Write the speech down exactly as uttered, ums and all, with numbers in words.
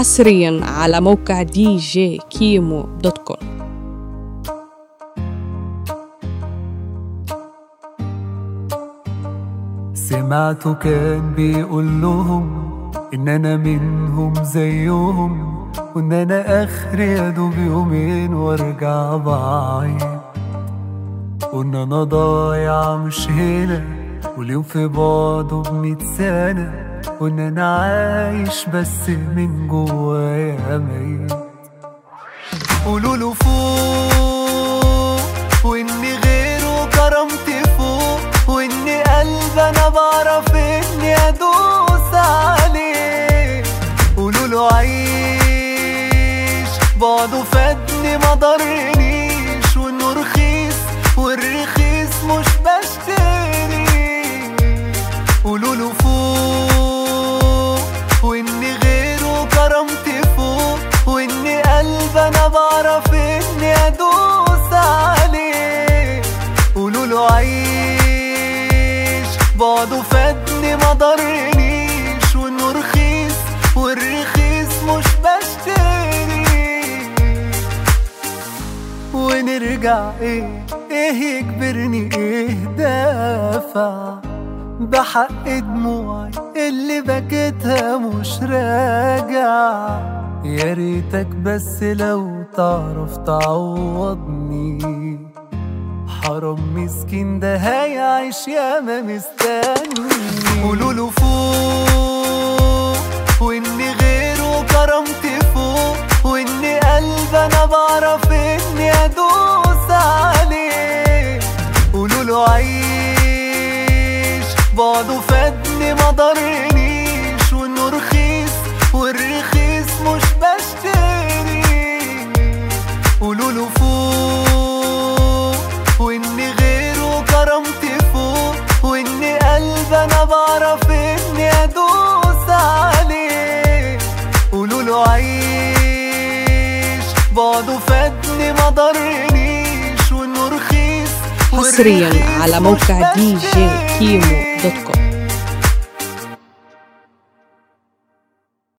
حصريا على موقع دي جي كيمو دوت كوم. سمعته كان بيقول لهم إن أنا منهم زيهم، وإن أنا آخري يا دوب يومين وارجع بعيد، وإن أنا ضايع مش هنا واليوم في بعده بمية سنة، وإن أنا عايش بس من جوايا ميت. قولوله فوق وإني غيره كرامتي فوق، وإني قلب أنا بعرف إني أدوس عليه. قولوله عيش بعده فادني ما ضرنيش، وإنه رخيص والرخيص مش بشتري. قولوله فوق وإني غيره كرامتي فوق، وإني قلب أنا بعرف إني أدوس عليه. قولوله عيش بعده فادني ما ضرنيش، وإنه رخيص والرخيص مش بشتري. ونرجع ايه ايه يجبرني ايه دافع بحق دموعي اللي بكيتها مش راجع. يا ريتك بس لو تعرف تعوضني، حرام مسكين ده هيعيش ياما مستني. قولوله فوق وإني غيره كرامتي فوق، وإني قلب أنا بعرف إني أدوس عليه. قولوله عيش بعده فادني ما ضرنيش، وإنه رخيص والرخيص مش بشتري. قولوله فوق وإني غيره كرامتي فوق، وإني قلب أنا بعرف إني أدوس عليه. قولوله عيش بعده فادني ما ضرنيش، وإنه رخيص حصريا على موقع دي جي كيمو دوت كوم.